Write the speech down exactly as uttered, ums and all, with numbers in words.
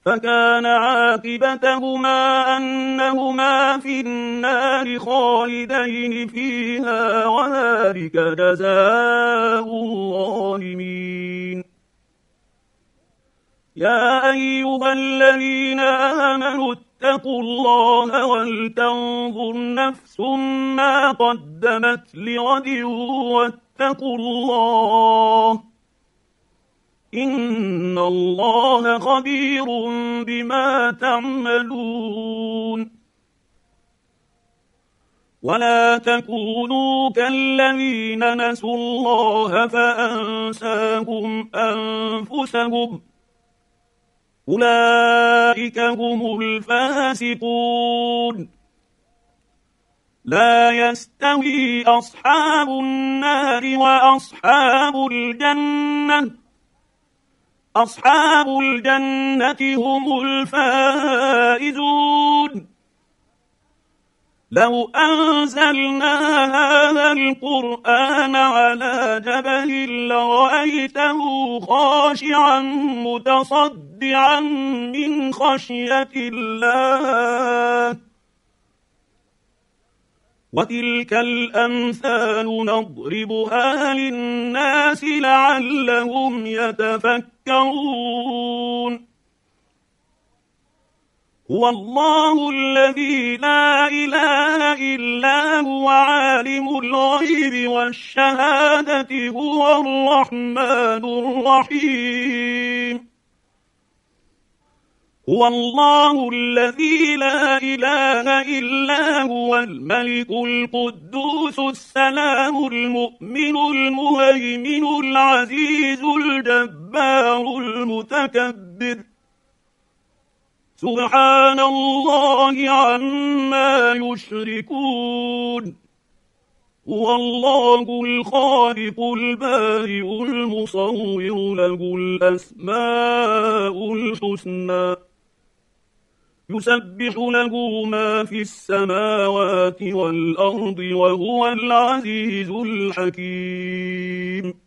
فكان عاقبتهما أنهما في النار خالدين فيها وذلك جزاء الظالمين. يا أيها الذين آمنوا اتقوا الله ولتنظر نفس ما قدمت لغد واتقوا الله إن الله خبير بما تعملون. ولا تكونوا كالذين نسوا الله فأنساهم أنفسهم أولئك هم الفاسقون. لا يستوي أصحاب النار وأصحاب الجنة أصحاب الجنة هم الفائزون. لو أنزلنا هذا القرآن على جبل لرأيته خاشعا متصدعا من خشية الله. وتلك الأمثال نضربها للناس لعلهم يتفكرون. هو الله الذي لا إله إلا هو عالم الغيب والشهادة هو الرحمن الرحيم. هو الله الذي لا إله إلا هو الملك القدوس السلام المؤمن المهيمن العزيز الجبار المتكبر. سبحان الله عما يشركون. هو الله الخالق البارئ المصور له الأسماء الحسنى يسبح له ما في السماوات والأرض وهو العزيز الحكيم.